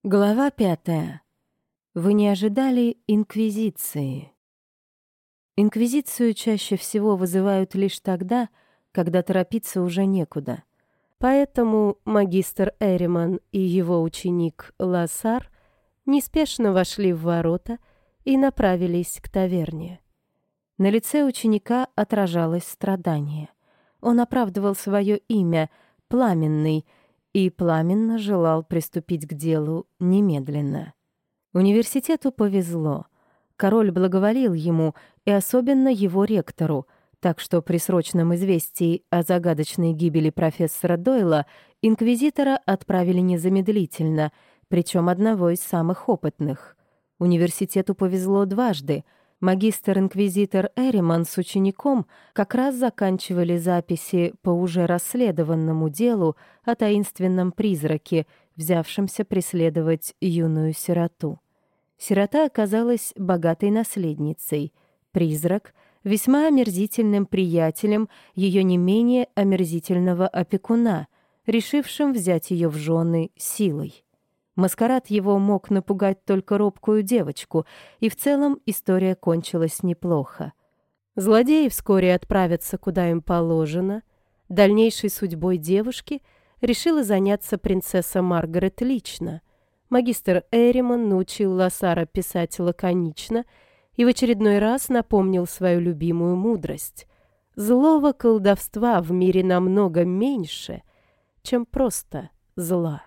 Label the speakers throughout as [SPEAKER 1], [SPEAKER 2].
[SPEAKER 1] Глава 5. Вы не ожидали инквизиции. Инквизицию чаще всего вызывают лишь тогда, когда торопиться уже некуда. Поэтому магистр Эриман и его ученик Лассар неспешно вошли в ворота и направились к таверне. На лице ученика отражалось страдание. Он оправдывал свое имя «Пламенный», и пламенно желал приступить к делу немедленно. Университету повезло. Король благоволил ему, и особенно его ректору, так что при срочном известии о загадочной гибели профессора Дойла инквизитора отправили незамедлительно, причем одного из самых опытных. Университету повезло дважды. Магистр-инквизитор Эриман с учеником как раз заканчивали записи по уже расследованному делу о таинственном призраке, взявшемся преследовать юную сироту. Сирота оказалась богатой наследницей. Призрак — весьма омерзительным приятелем ее не менее омерзительного опекуна, решившим взять ее в жены силой. Маскарад его мог напугать только робкую девочку, и в целом история кончилась неплохо. Злодеи вскоре отправятся, куда им положено. Дальнейшей судьбой девушки решила заняться принцесса Маргарет лично. Магистр Эриман научил Лассара писать лаконично и в очередной раз напомнил свою любимую мудрость. Злого колдовства в мире намного меньше, чем просто зла.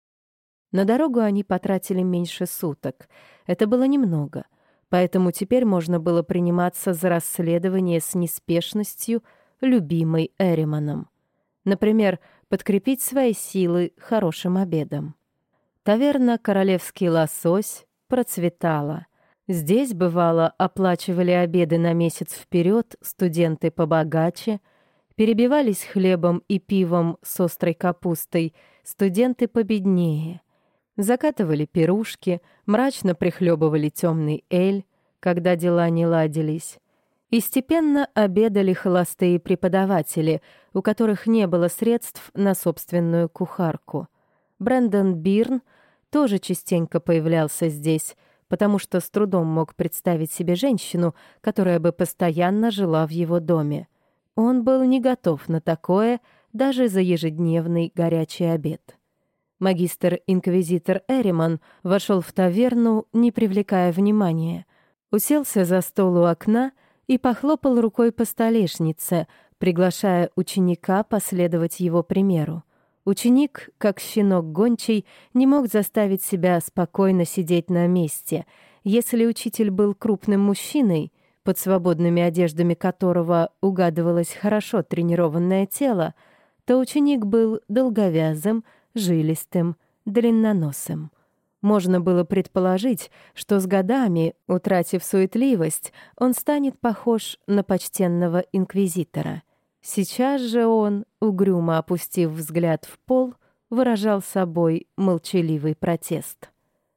[SPEAKER 1] На дорогу они потратили меньше суток. Это было немного, поэтому теперь можно было приниматься за расследование с неспешностью, любимой Эриманом. Например, подкрепить свои силы хорошим обедом. Таверна «Королевский лосось» процветала. Здесь, бывало, оплачивали обеды на месяц вперед студенты побогаче, перебивались хлебом и пивом с острой капустой студенты победнее. Закатывали пирушки, мрачно прихлебывали темный эль, когда дела не ладились. И степенно обедали холостые преподаватели, у которых не было средств на собственную кухарку. Брэндон Бирн тоже частенько появлялся здесь, потому что с трудом мог представить себе женщину, которая бы постоянно жила в его доме. Он был не готов на такое даже за ежедневный горячий обед. Магистр-инквизитор Эриман вошел в таверну, не привлекая внимания, уселся за стол у окна и похлопал рукой по столешнице, приглашая ученика последовать его примеру. Ученик, как щенок гончий, не мог заставить себя спокойно сидеть на месте. Если учитель был крупным мужчиной, под свободными одеждами которого угадывалось хорошо тренированное тело, то ученик был долговязым, жилистым, длинноносым. Можно было предположить, что с годами, утратив суетливость, он станет похож на почтенного инквизитора. Сейчас же он, угрюмо опустив взгляд в пол, выражал собой молчаливый протест.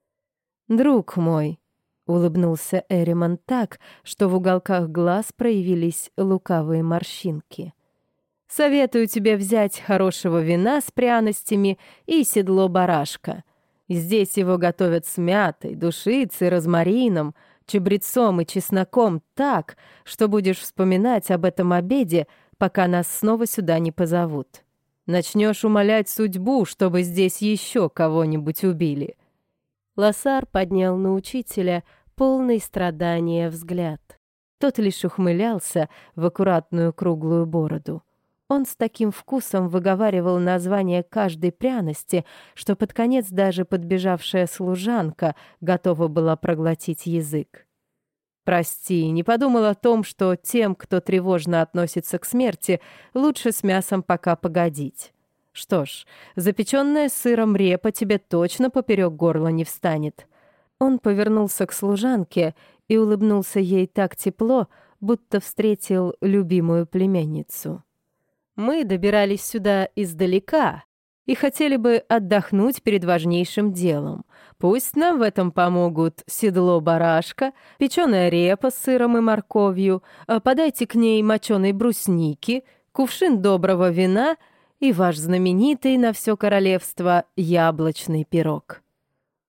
[SPEAKER 1] «Друг мой», — улыбнулся Эриман так, что в уголках глаз проявились лукавые морщинки, «советую тебе взять хорошего вина с пряностями и седло барашка. Здесь его готовят с мятой, душицей, розмарином, чабрецом и чесноком так, что будешь вспоминать об этом обеде, пока нас снова сюда не позовут. Начнешь умолять судьбу, чтобы здесь еще кого-нибудь убили». Лассар поднял на учителя полный страдания взгляд. Тот лишь ухмылялся в аккуратную круглую бороду. Он с таким вкусом выговаривал название каждой пряности, что под конец даже подбежавшая служанка готова была проглотить язык. «Прости, не подумал о том, что тем, кто тревожно относится к смерти, лучше с мясом пока погодить. Что ж, запеченная сыром репа тебе точно поперек горла не встанет». Он повернулся к служанке и улыбнулся ей так тепло, будто встретил любимую племянницу. «Мы добирались сюда издалека и хотели бы отдохнуть перед важнейшим делом. Пусть нам в этом помогут седло барашка, печеная репа с сыром и морковью, подайте к ней моченой брусники, кувшин доброго вина и ваш знаменитый на все королевство яблочный пирог».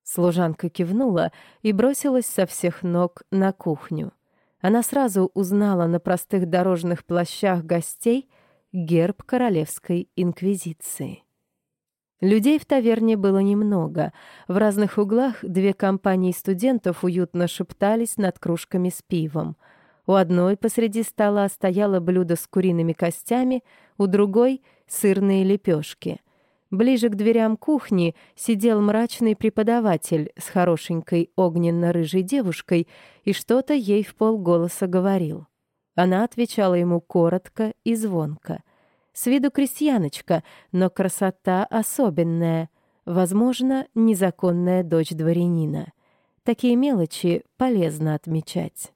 [SPEAKER 1] Служанка кивнула и бросилась со всех ног на кухню. Она сразу узнала на простых дорожных плащах гостей герб Королевской инквизиции. Людей в таверне было немного. В разных углах две компании студентов уютно шептались над кружками с пивом. У одной посреди стола стояло блюдо с куриными костями, у другой — сырные лепешки. Ближе к дверям кухни сидел мрачный преподаватель с хорошенькой огненно-рыжей девушкой и что-то ей вполголоса говорил. Она отвечала ему коротко и звонко. С виду крестьяночка, но красота особенная, возможно, незаконная дочь дворянина. Такие мелочи полезно отмечать.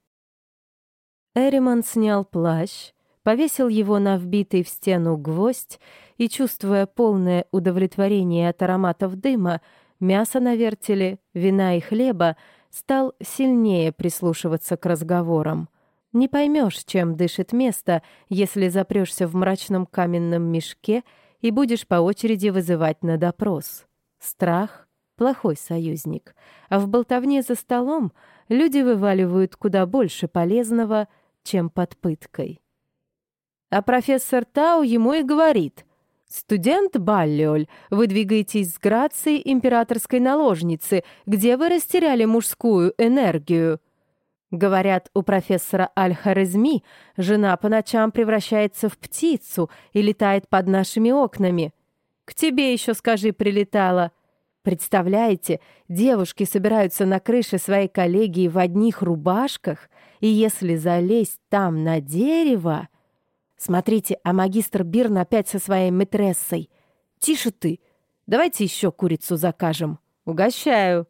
[SPEAKER 1] Эриман снял плащ, повесил его на вбитый в стену гвоздь и, чувствуя полное удовлетворение от ароматов дыма, мяса на вертеле, вина и хлеба, стал сильнее прислушиваться к разговорам. Не поймешь, чем дышит место, если запрешься в мрачном каменном мешке и будешь по очереди вызывать на допрос. Страх — плохой союзник, а в болтовне за столом люди вываливают куда больше полезного, чем под пыткой. А профессор Тау ему и говорит: «Студент Баллиоль, вы двигаетесь с грацией императорской наложницы, где вы растеряли мужскую энергию?» Говорят, у профессора Аль-Хорезми жена по ночам превращается в птицу и летает под нашими окнами. К тебе еще, скажи, прилетала. Представляете, девушки собираются на крыше своей коллегии в одних рубашках, и если залезть там на дерево... Смотрите, а магистр Бирн опять со своей мэтрессой. Тише ты. Давайте еще курицу закажем. Угощаю.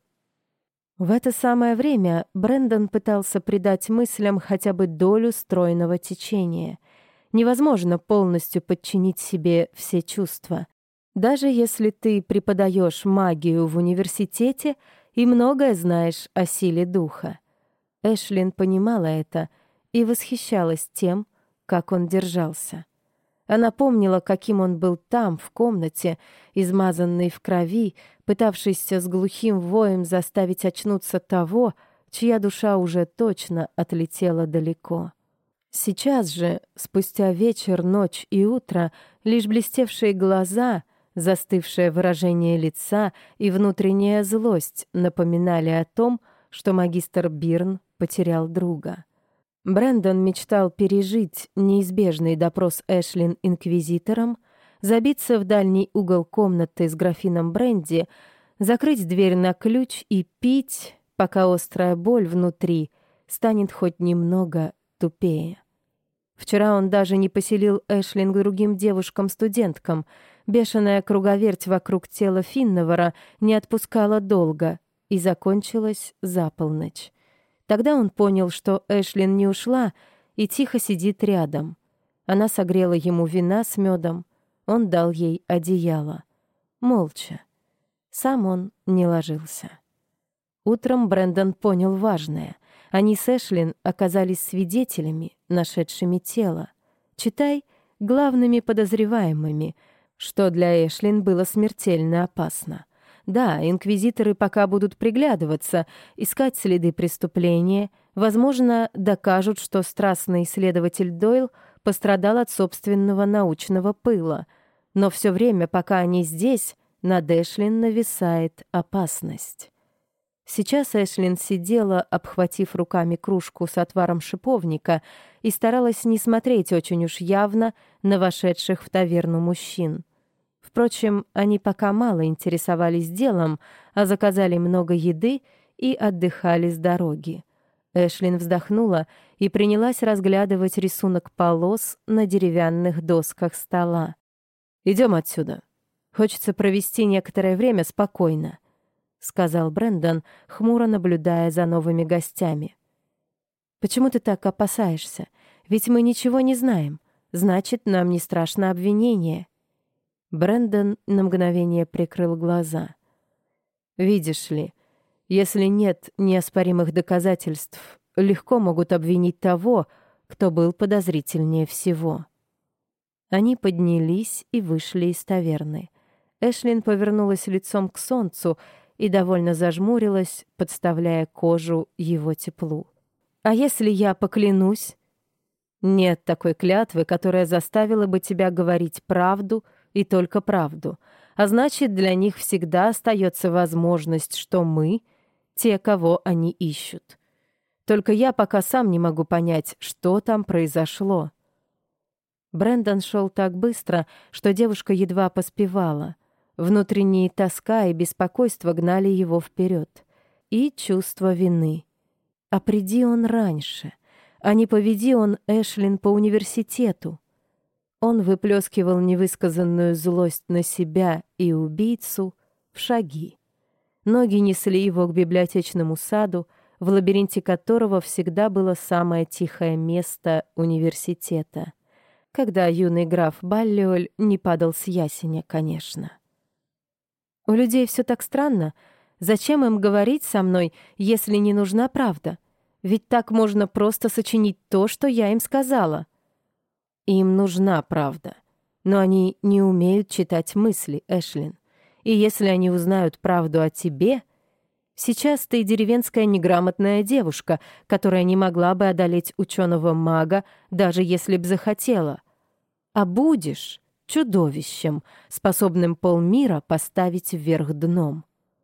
[SPEAKER 1] В это самое время Брэндон пытался придать мыслям хотя бы долю стройного течения. Невозможно полностью подчинить себе все чувства. Даже если ты преподаешь магию в университете и многое знаешь о силе духа. Эшлин понимала это и восхищалась тем, как он держался. Она помнила, каким он был там, в комнате, измазанный в крови, пытавшийся с глухим воем заставить очнуться того, чья душа уже точно отлетела далеко. Сейчас же, спустя вечер, ночь и утро, лишь блестевшие глаза, застывшее выражение лица и внутренняя злость напоминали о том, что магистр Бирн потерял друга. Брэндон мечтал пережить неизбежный допрос Эшлин инквизитором, забиться в дальний угол комнаты с графином бренди, закрыть дверь на ключ и пить, пока острая боль внутри станет хоть немного тупее. Вчера он даже не поселил Эшлин к другим девушкам-студенткам. Бешеная круговерть вокруг тела Финновара не отпускала долго и закончилась за полночь. Тогда он понял, что Эшлин не ушла и тихо сидит рядом. Она согрела ему вина с медом, он дал ей одеяло. Молча. Сам он не ложился. Утром Брэндон понял важное. Они с Эшлин оказались свидетелями, нашедшими тело. Читай, главными подозреваемыми, что для Эшлин было смертельно опасно. Да, инквизиторы пока будут приглядываться, искать следы преступления, возможно, докажут, что страстный исследователь Дойл пострадал от собственного научного пыла. Но все время, пока они здесь, над Эшлин нависает опасность. Сейчас Эшлин сидела, обхватив руками кружку с отваром шиповника, и старалась не смотреть очень уж явно на вошедших в таверну мужчин. Впрочем, они пока мало интересовались делом, а заказали много еды и отдыхали с дороги. Эшлин вздохнула и принялась разглядывать рисунок полос на деревянных досках стола. «Идем отсюда. Хочется провести некоторое время спокойно», — сказал Брэндон, хмуро наблюдая за новыми гостями. «Почему ты так опасаешься? Ведь мы ничего не знаем. Значит, нам не страшно обвинение». Брэндон на мгновение прикрыл глаза. «Видишь ли, если нет неоспоримых доказательств, легко могут обвинить того, кто был подозрительнее всего». Они поднялись и вышли из таверны. Эшлин повернулась лицом к солнцу и довольно зажмурилась, подставляя кожу его теплу. «А если я поклянусь?» «Нет такой клятвы, которая заставила бы тебя говорить правду и только правду. А значит, для них всегда остается возможность, что мы — те, кого они ищут. Только я пока сам не могу понять, что там произошло». Брэндон шел так быстро, что девушка едва поспевала. Внутренние тоска и беспокойство гнали его вперед. И чувство вины. А приди он раньше, а не поведи он Эшлин по университету. Он выплескивал невысказанную злость на себя и убийцу в шаги. Ноги несли его к библиотечному саду, в лабиринте которого всегда было самое тихое место университета. Когда юный граф Баллиоль не падал с ясеня, конечно. У людей все так странно. Зачем им говорить со мной, если не нужна правда? Ведь так можно просто сочинить то, что я им сказала. Им нужна правда. Но они не умеют читать мысли, Эшлин. И если они узнают правду о тебе... Сейчас ты деревенская неграмотная девушка, которая не могла бы одолеть ученого-мага, даже если б захотела. А будешь чудовищем, способным полмира поставить вверх дном.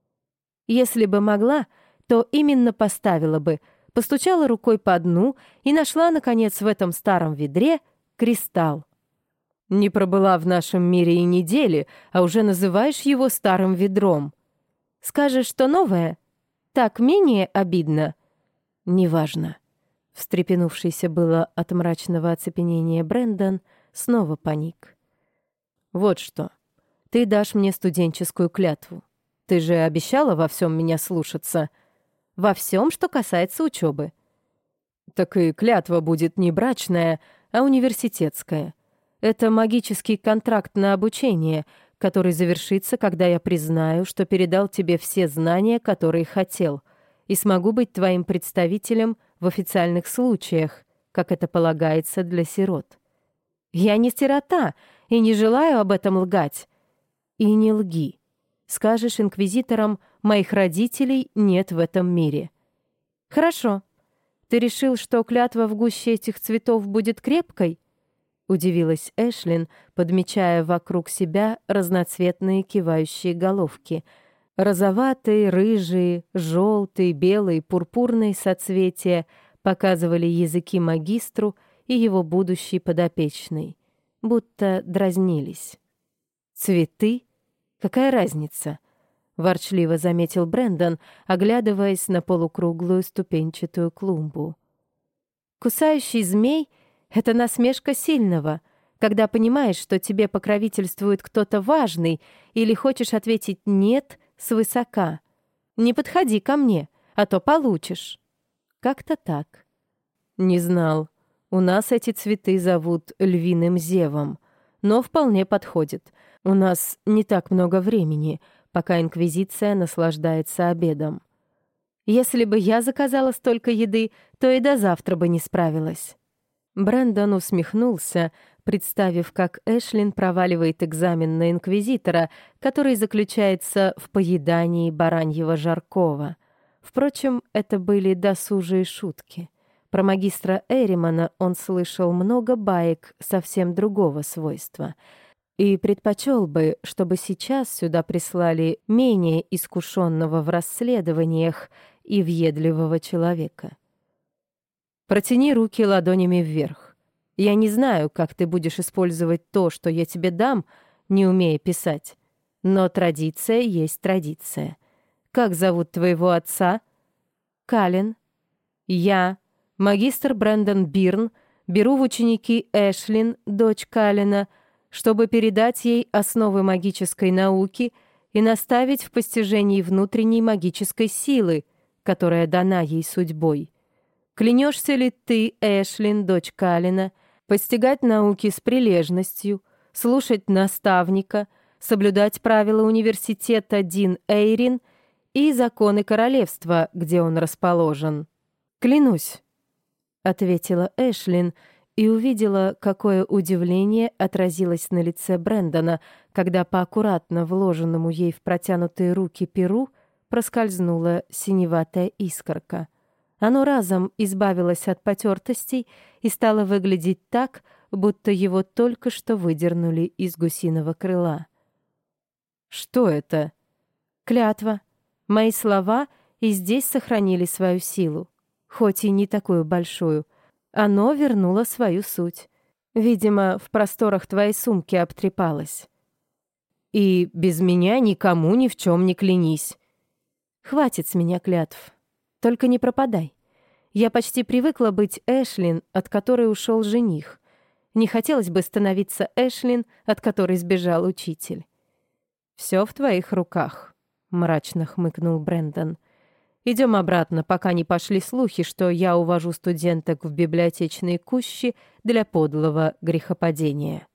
[SPEAKER 1] Если бы могла, то именно поставила бы, постучала рукой по дну и нашла, наконец, в этом старом ведре кристалл. Не пробыла в нашем мире и недели, а уже называешь его старым ведром. Скажешь, что новое? Так менее обидно? Неважно. Встрепенувшийся было от мрачного оцепенения Брэндон снова паник. Вот что. Ты дашь мне студенческую клятву. Ты же обещала во всем меня слушаться. Во всем, что касается учебы. Так и клятва будет не брачная, а университетская. Это магический контракт на обучение, который завершится, когда я признаю, что передал тебе все знания, которые хотел, и смогу быть твоим представителем в официальных случаях, как это полагается для сирот. Я не сирота и не желаю об этом лгать. И не лги. Скажешь инквизиторам, моих родителей нет в этом мире. Хорошо. Ты решил, что клятва в гуще этих цветов будет крепкой? Удивилась Эшлин, подмечая вокруг себя разноцветные кивающие головки. Розоватые, рыжие, желтые, белые, пурпурные соцветия показывали языки магистру и его будущей подопечной, будто дразнились. «Цветы? Какая разница?» — ворчливо заметил Брэндон, оглядываясь на полукруглую ступенчатую клумбу. «Кусающий змей — это насмешка сильного, когда понимаешь, что тебе покровительствует кто-то важный или хочешь ответить «нет» свысока. Не подходи ко мне, а то получишь». Как-то так. «Не знал. У нас эти цветы зовут львиным зевом, но вполне подходит. У нас не так много времени, пока Инквизиция наслаждается обедом. Если бы я заказала столько еды, то и до завтра бы не справилась». Брэндон усмехнулся, представив, как Эшлин проваливает экзамен на инквизитора, который заключается в поедании бараньего жаркого. Впрочем, это были досужие шутки. Про магистра Эримана он слышал много баек совсем другого свойства и предпочел бы, чтобы сейчас сюда прислали менее искушенного в расследованиях и въедливого человека. «Протяни руки ладонями вверх. Я не знаю, как ты будешь использовать то, что я тебе дам, не умея писать, но традиция есть традиция. Как зовут твоего отца?» «Кален». «Я, магистр Брэндон Бирн, беру в ученики Эшлин, дочь Калена, чтобы передать ей основы магической науки и наставить в постижении внутренней магической силы, которая дана ей судьбой. Клянешься ли ты, Эшлин, дочь Калена, постигать науки с прилежностью, слушать наставника, соблюдать правила университета Дин Эйрин и законы королевства, где он расположен?» «Клянусь», — ответила Эшлин и увидела, какое удивление отразилось на лице Брэндона, когда по аккуратно вложенному ей в протянутые руки перу проскользнула синеватая искорка. Оно разом избавилось от потертостей и стало выглядеть так, будто его только что выдернули из гусиного крыла. «Что это?» «Клятва. Мои слова и здесь сохранили свою силу, хоть и не такую большую. Оно вернуло свою суть. Видимо, в просторах твоей сумки обтрепалось. И без меня никому ни в чем не клянись. Хватит с меня клятв. Только не пропадай. Я почти привыкла быть Эшлин, от которой ушел жених. Не хотелось бы становиться Эшлин, от которой сбежал учитель. «Все в твоих руках», — мрачно хмыкнул Брэндон. «Идем обратно, пока не пошли слухи, что я увожу студенток в библиотечные кущи для подлого грехопадения».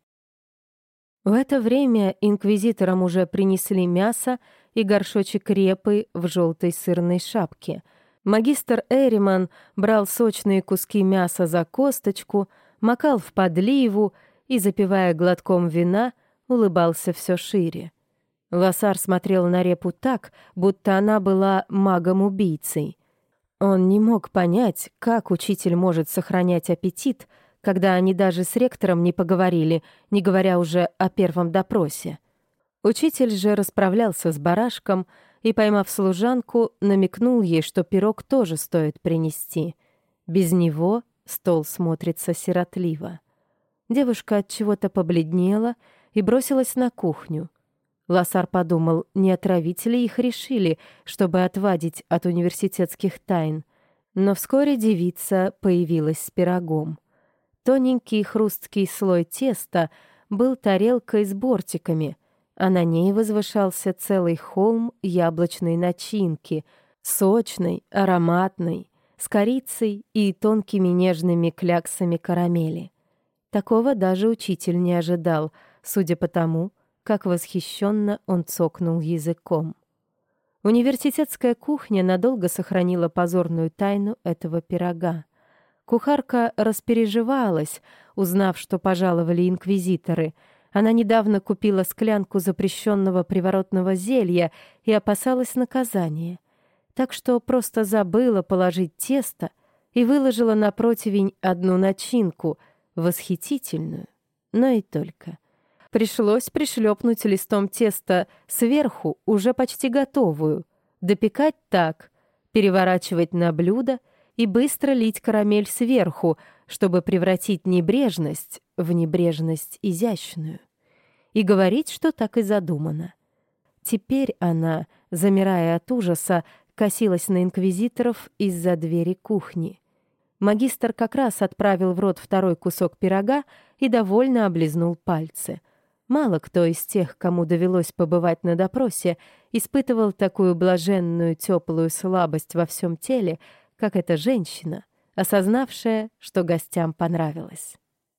[SPEAKER 1] В это время инквизиторам уже принесли мясо и горшочек репы в желтой сырной шапке. Магистр Эриман брал сочные куски мяса за косточку, макал в подливу и, запивая глотком вина, улыбался все шире. Лассар смотрел на репу так, будто она была магом-убийцей. Он не мог понять, как учитель может сохранять аппетит, когда они даже с ректором не поговорили, не говоря уже о первом допросе. Учитель же расправлялся с барашком и, поймав служанку, намекнул ей, что пирог тоже стоит принести. Без него стол смотрится сиротливо. Девушка от чего-то побледнела и бросилась на кухню. Лассар подумал, не отравить ли их решили, чтобы отвадить от университетских тайн. Но вскоре девица появилась с пирогом. Тоненький хрусткий слой теста был тарелкой с бортиками, а на ней возвышался целый холм яблочной начинки, сочной, ароматной, с корицей и тонкими нежными кляксами карамели. Такого даже учитель не ожидал, судя по тому, как восхищенно он цокнул языком. Университетская кухня надолго сохранила позорную тайну этого пирога. Кухарка распереживалась, узнав, что пожаловали инквизиторы. Она недавно купила склянку запрещенного приворотного зелья и опасалась наказания. Так что просто забыла положить тесто и выложила на противень одну начинку, восхитительную, но и только. Пришлось пришлепнуть листом теста сверху, уже почти готовую, допекать так, переворачивать на блюдо и быстро лить карамель сверху, чтобы превратить небрежность в небрежность изящную. И говорить, что так и задумано. Теперь она, замирая от ужаса, косилась на инквизиторов из-за двери кухни. Магистр как раз отправил в рот второй кусок пирога и довольно облизнул пальцы. Мало кто из тех, кому довелось побывать на допросе, испытывал такую блаженную теплую слабость во всем теле, как эта женщина, осознавшая, что гостям понравилось.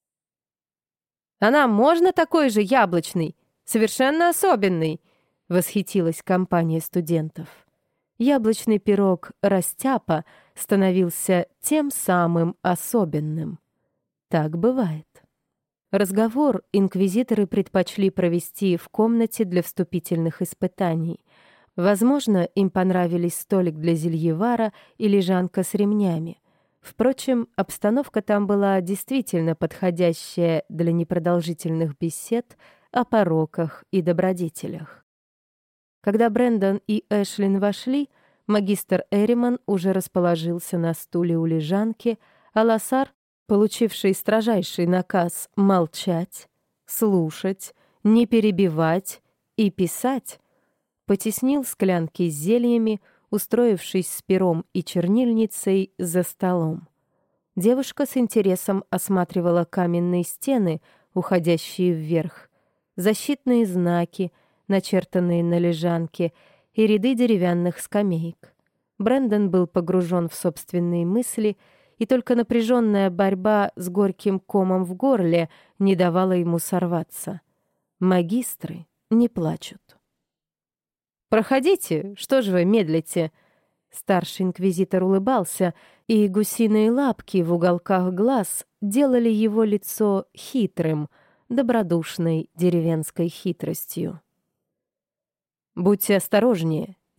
[SPEAKER 1] «А нам можно такой же яблочный? Совершенно особенный!» — восхитилась компания студентов. Яблочный пирог «Растяпа» становился тем самым особенным. Так бывает. Разговор инквизиторы предпочли провести в комнате для вступительных испытаний. Возможно, им понравились столик для зельевара и лежанка с ремнями. Впрочем, обстановка там была действительно подходящая для непродолжительных бесед о пороках и добродетелях. Когда Брэндон и Эшлин вошли, магистр Эриман уже расположился на стуле у лежанки, а Лассар, получивший строжайший наказ молчать, слушать, не перебивать и писать, потеснил склянки с зельями, устроившись с пером и чернильницей за столом. Девушка с интересом осматривала каменные стены, уходящие вверх, защитные знаки, начертанные на лежанке, и ряды деревянных скамеек. Брэндон был погружен в собственные мысли, и только напряженная борьба с горьким комом в горле не давала ему сорваться. Магистры не плачут. «Проходите, что же вы медлите?» Старший инквизитор улыбался, и гусиные лапки в уголках глаз делали его лицо хитрым, добродушной деревенской хитростью. «Будьте осторожнее,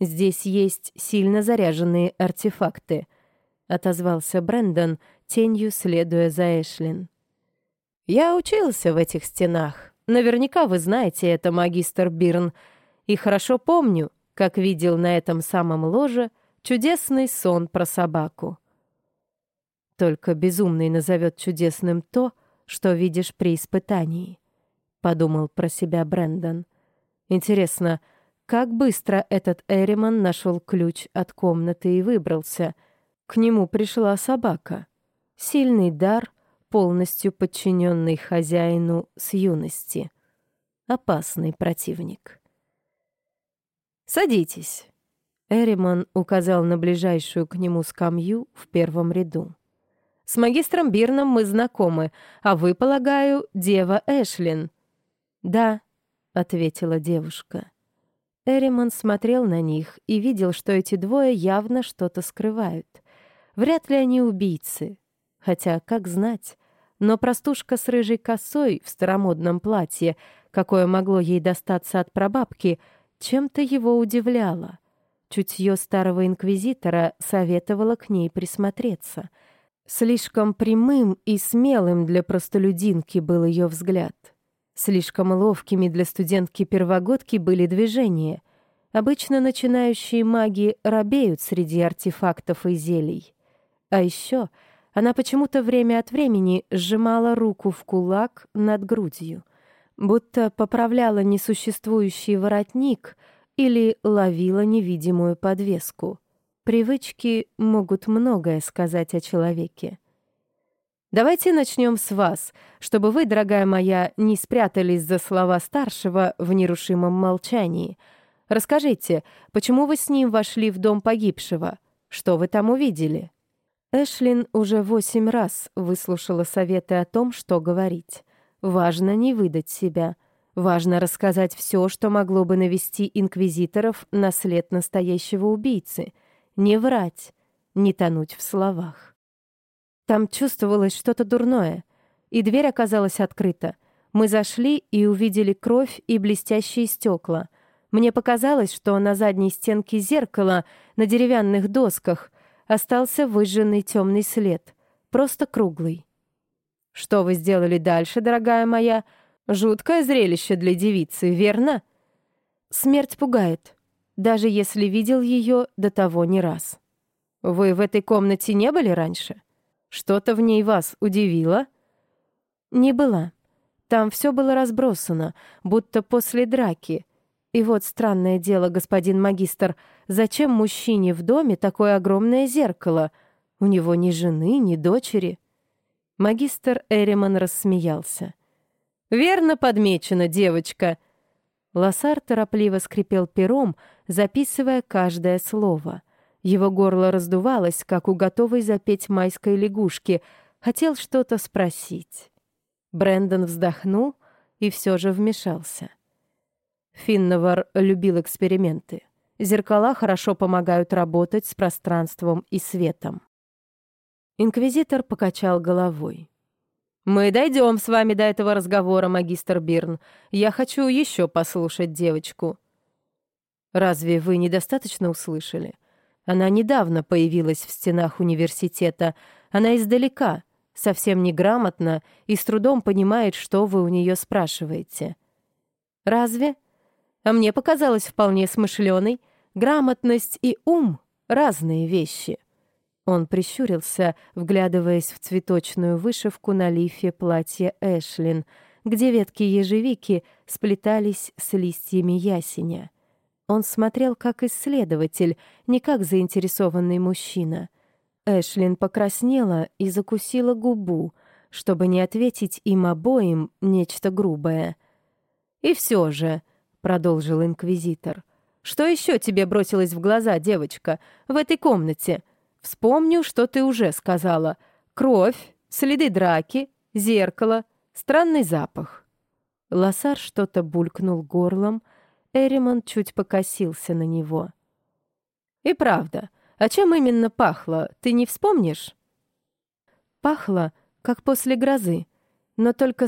[SPEAKER 1] Здесь есть сильно заряженные артефакты», — отозвался Брэндон, тенью следуя за Эшлин. «Я учился в этих стенах. Наверняка вы знаете это, магистр Бирн, и хорошо помню, как видел на этом самом ложе чудесный сон про собаку». «Только безумный назовет чудесным то, что видишь при испытании», — подумал про себя Брэндон. «Интересно, как быстро этот Эриман нашел ключ от комнаты и выбрался? К нему пришла собака. Сильный дар, полностью подчиненный хозяину с юности. Опасный противник». «Садитесь», — Эриман указал на ближайшую к нему скамью в первом ряду. «С магистром Бирном мы знакомы, а вы, полагаю, дева Эшлин?» «Да», — ответила девушка. Эриман смотрел на них и видел, что эти двое явно что-то скрывают. Вряд ли они убийцы. Хотя, как знать. Но простушка с рыжей косой в старомодном платье, какое могло ей достаться от прабабки, чем-то его удивляло. Чутье старого инквизитора советовало к ней присмотреться. Слишком прямым и смелым для простолюдинки был ее взгляд. Слишком ловкими для студентки-первогодки были движения. Обычно начинающие маги робеют среди артефактов и зелий. А еще она почему-то время от времени сжимала руку в кулак над грудью, будто поправляла несуществующий воротник или ловила невидимую подвеску. Привычки могут многое сказать о человеке. «Давайте начнем с вас, чтобы вы, дорогая моя, не спрятались за слова старшего в нерушимом молчании. Расскажите, почему вы с ним вошли в дом погибшего? Что вы там увидели?» Эшлин уже 8 раз выслушала советы о том, что говорить. Важно не выдать себя. Важно рассказать все, что могло бы навести инквизиторов на след настоящего убийцы. Не врать, не тонуть в словах. Там чувствовалось что-то дурное, и дверь оказалась открыта. Мы зашли и увидели кровь и блестящие стекла. Мне показалось, что на задней стенке зеркала, на деревянных досках, остался выжженный темный след, просто круглый. «Что вы сделали дальше, дорогая моя? Жуткое зрелище для девицы, верно?» «Смерть пугает, даже если видел ее до того не раз». «Вы в этой комнате не были раньше? Что-то в ней вас удивило?» «Не была. Там все было разбросано, будто после драки. И вот странное дело, господин магистр, зачем мужчине в доме такое огромное зеркало? У него ни жены, ни дочери». Магистр Эриман рассмеялся. «Верно подмечено, девочка». Лассар торопливо скрипел пером, записывая каждое слово. Его горло раздувалось, как у готовой запеть майской лягушки. Хотел что-то спросить. Брэндон вздохнул и все же вмешался. Финновар любил эксперименты. Зеркала хорошо помогают работать с пространством и светом. Инквизитор покачал головой. «Мы дойдем с вами до этого разговора, магистр Бирн. Я хочу еще послушать девочку». «Разве вы недостаточно услышали? Она недавно появилась в стенах университета. Она издалека, совсем неграмотна и с трудом понимает, что вы у нее спрашиваете». «Разве? А мне показалось вполне смышленой. Грамотность и ум — разные вещи». Он прищурился, вглядываясь в цветочную вышивку на лифе платья Эшлин, где ветки ежевики сплетались с листьями ясеня. Он смотрел как исследователь, не как заинтересованный мужчина. Эшлин покраснела и закусила губу, чтобы не ответить им обоим нечто грубое. «И все же», — продолжил инквизитор, — «что еще тебе бросилось в глаза, девочка, в этой комнате? Вспомню, что ты уже сказала. Кровь, следы драки, зеркало, странный запах». Лассар что-то булькнул горлом, Эриман чуть покосился на него. «И правда, а чем именно пахло, ты не вспомнишь?» «Пахло, как после грозы, но только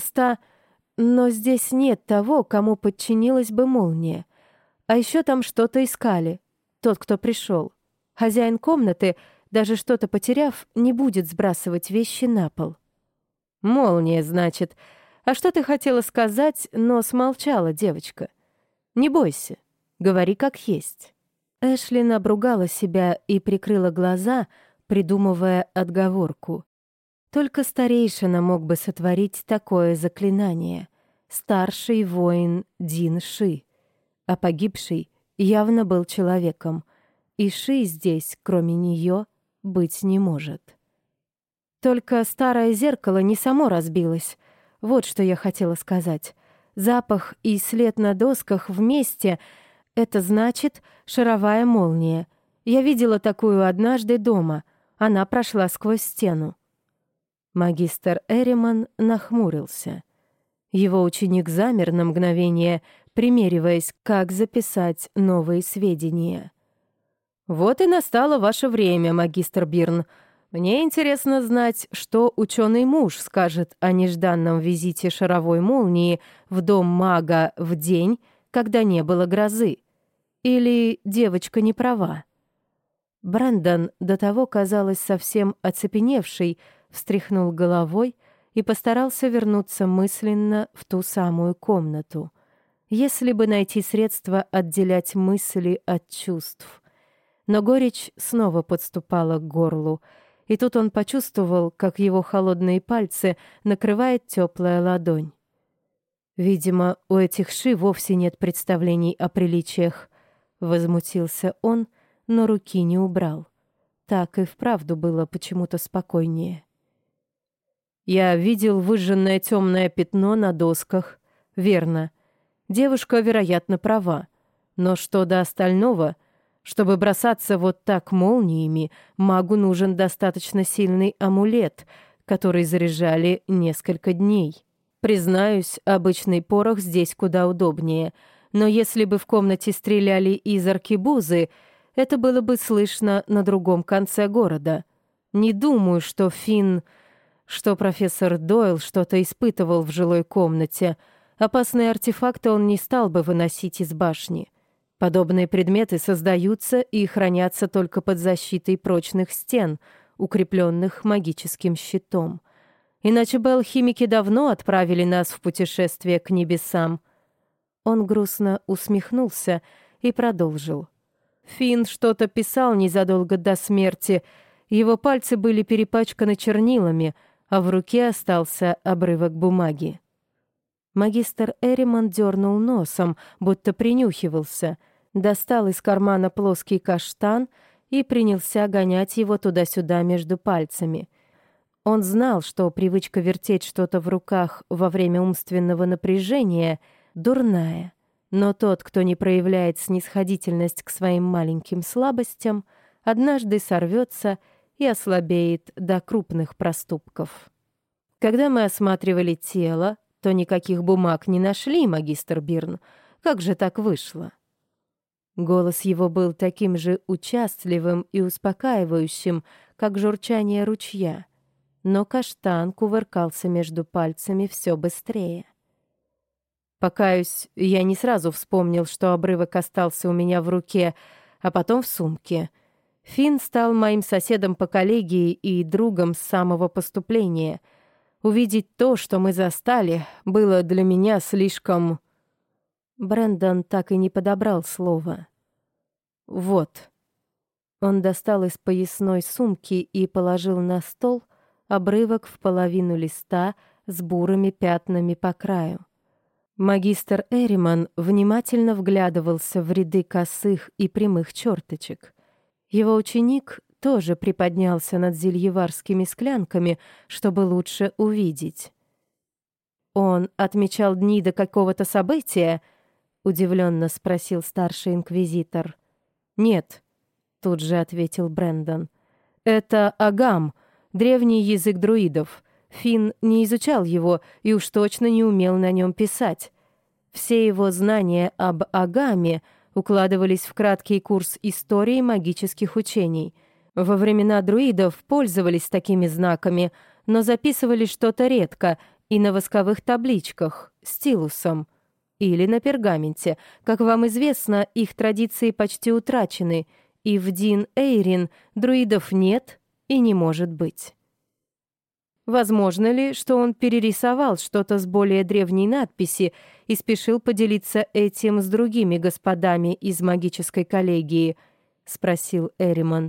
[SPEAKER 1] Но здесь нет того, кому подчинилась бы молния. А еще там что-то искали. тот, кто пришел. Хозяин комнаты, даже что-то потеряв, не будет сбрасывать вещи на пол. «Молния, значит. А что ты хотела сказать, но смолчала, девочка? Не бойся, говори как есть». Эшлин обругала себя и прикрыла глаза, придумывая отговорку. Только старейшина мог бы сотворить такое заклинание. Старший воин Дин Ши. А погибший явно был человеком. И Ши здесь, кроме нее, быть не может. Только старое зеркало не само разбилось. Вот что я хотела сказать. Запах и след на досках вместе — это значит шаровая молния. Я видела такую однажды дома. Она прошла сквозь стену. Магистр Эриман нахмурился. Его ученик замер на мгновение, примериваясь, как записать новые сведения. «Вот и настало ваше время, магистр Бирн. Мне интересно знать, что ученый муж скажет о нежданном визите шаровой молнии в дом мага в день, когда не было грозы. Или девочка не права?» Брэндон, до того, казалось, совсем оцепеневший, встряхнул головой и постарался вернуться мысленно в ту самую комнату. Если бы найти средства отделять мысли от чувств. Но горечь снова подступала к горлу, и тут он почувствовал, как его холодные пальцы накрывает теплая ладонь. «Видимо, у этих Ши вовсе нет представлений о приличиях», — возмутился он, но руки не убрал. Так и вправду было почему-то спокойнее. «Я видел выжженное темное пятно на досках. Верно. Девушка, вероятно, права. Но что до остального? Чтобы бросаться вот так молниями, магу нужен достаточно сильный амулет, который заряжали несколько дней. Признаюсь, обычный порох здесь куда удобнее. Но если бы в комнате стреляли из аркебузы, это было бы слышно на другом конце города. Не думаю, что что профессор Дойл что-то испытывал в жилой комнате. Опасные артефакты он не стал бы выносить из башни. Подобные предметы создаются и хранятся только под защитой прочных стен, укрепленных магическим щитом. Иначе бы алхимики давно отправили нас в путешествие к небесам. Он грустно усмехнулся и продолжил. Финн что-то писал незадолго до смерти. Его пальцы были перепачканы чернилами, а в руке остался обрывок бумаги. Магистр Эриман дернул носом, будто принюхивался, достал из кармана плоский каштан и принялся гонять его туда-сюда между пальцами. Он знал, что привычка вертеть что-то в руках во время умственного напряжения дурная, но тот, кто не проявляет снисходительность к своим маленьким слабостям, однажды сорвется и ослабеет до крупных проступков. Когда мы осматривали тело, то никаких бумаг не нашли, магистр Бирн. Как же так вышло?» Голос его был таким же участливым и успокаивающим, как журчание ручья, но каштан кувыркался между пальцами все быстрее. Покаюсь, я не сразу вспомнил, что обрывок остался у меня в руке, а потом в сумке. Финн стал моим соседом по коллегии и другом с самого поступления. Увидеть то, что мы застали, было для меня слишком... Брэндон так и не подобрал слова. «Вот». Он достал из поясной сумки и положил на стол обрывок в половину листа с бурыми пятнами по краю. Магистр Эриман внимательно вглядывался в ряды косых и прямых черточек. Его ученик тоже приподнялся над зельеварскими склянками, чтобы лучше увидеть. «Он отмечал дни до какого-то события?» — удивленно спросил старший инквизитор. «Нет», — тут же ответил Брэндон. «Это агам, древний язык друидов. Финн не изучал его и уж точно не умел на нем писать. Все его знания об агаме укладывались в краткий курс истории магических учений. Во времена друидов пользовались такими знаками, но записывали что-то редко и на восковых табличках, стилусом. или на пергаменте. Как вам известно, их традиции почти утрачены, и в Дин-Эйрин друидов нет и не может быть. Возможно ли, что он перерисовал что-то с более древней надписи и спешил поделиться этим с другими господами из магической коллегии? — спросил Эриман.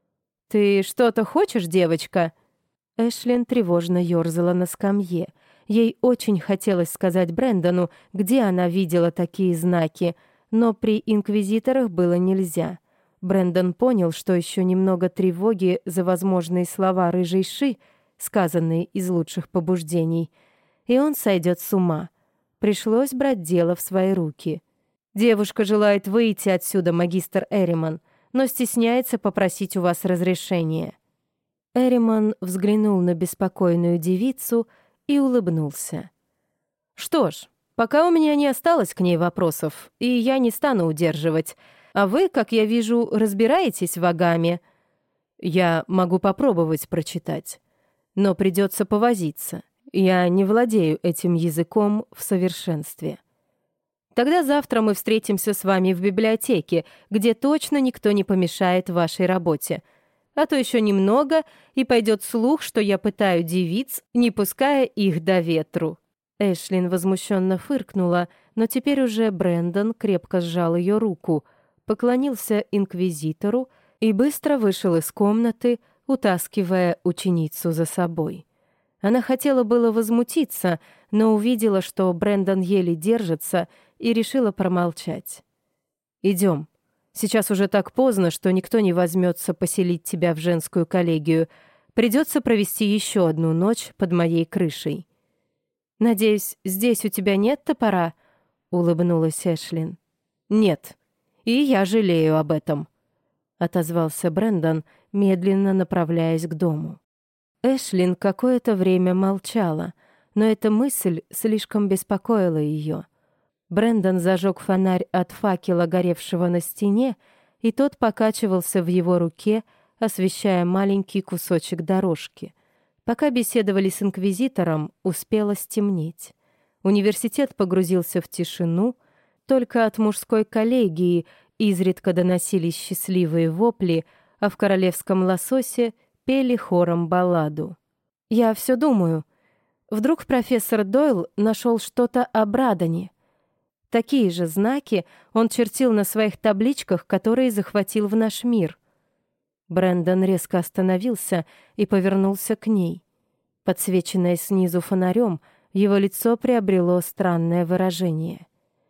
[SPEAKER 1] «Ты что-то хочешь, девочка?» Эшлин тревожно ёрзала на скамье. Ей очень хотелось сказать Брэндону, где она видела такие знаки, но при инквизиторах было нельзя. Брэндон понял, что еще немного тревоги за возможные слова рыжей Ши, сказанные из лучших побуждений, и он сойдет с ума. Пришлось брать дело в свои руки. «Девушка желает выйти отсюда, магистр Эриман, но стесняется попросить у вас разрешения». Эриман взглянул на беспокойную девицу и улыбнулся. «Что ж, пока у меня не осталось к ней вопросов, и я не стану удерживать. А вы, как я вижу, разбираетесь в Агаме. Я могу попробовать прочитать, но придется повозиться. Я не владею этим языком в совершенстве. Тогда завтра мы встретимся с вами в библиотеке, где точно никто не помешает вашей работе. А то еще немного, и пойдет слух, что я пытаю девиц, не пуская их до ветру». Эшлин возмущенно фыркнула, но теперь уже Брэндон крепко сжал ее руку, поклонился инквизитору и быстро вышел из комнаты, утаскивая ученицу за собой. Она хотела было возмутиться, но увидела, что Брэндон еле держится, и решила промолчать. «Идем. Сейчас уже так поздно, что никто не возьмется поселить тебя в женскую коллегию. Придется провести еще одну ночь под моей крышей». «Надеюсь, здесь у тебя нет топора?» — улыбнулась Эшлин. «Нет. И я жалею об этом», — отозвался Брэндон, медленно направляясь к дому. Эшлин какое-то время молчала, но эта мысль слишком беспокоила ее. Брэндон зажег фонарь от факела, горевшего на стене, и тот покачивался в его руке, освещая маленький кусочек дорожки. Пока беседовали с инквизитором, успело стемнеть. Университет погрузился в тишину, только от мужской коллегии изредка доносились счастливые вопли, а в королевском лососе пели хором балладу. «Я все думаю. Вдруг профессор Дойл нашел что-то о Брадоне? Такие же знаки он чертил на своих табличках, которые захватил в наш мир». Брэндон резко остановился и повернулся к ней. Подсвеченное снизу фонарем, его лицо приобрело странное выражение.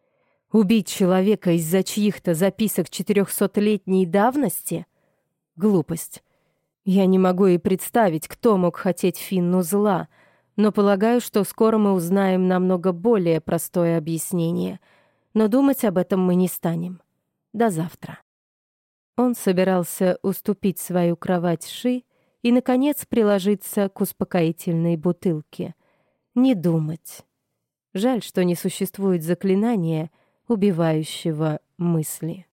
[SPEAKER 1] «Убить человека из-за чьих-то записок 400-летней давности? Глупость. Я не могу и представить, кто мог хотеть Финну зла, но полагаю, что скоро мы узнаем намного более простое объяснение. Но думать об этом мы не станем. До завтра». Он собирался уступить свою кровать Ши и, наконец, приложиться к успокоительной бутылке. Не думать. Жаль, что не существует заклинания, убивающего мысли.